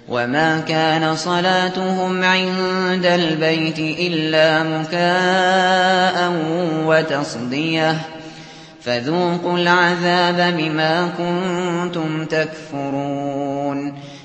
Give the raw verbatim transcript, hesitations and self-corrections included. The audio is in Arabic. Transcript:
وما كان صلاتهم عند البيت إلا مكاء وتصدية فذوقوا العذاب بما كنتم تكفرون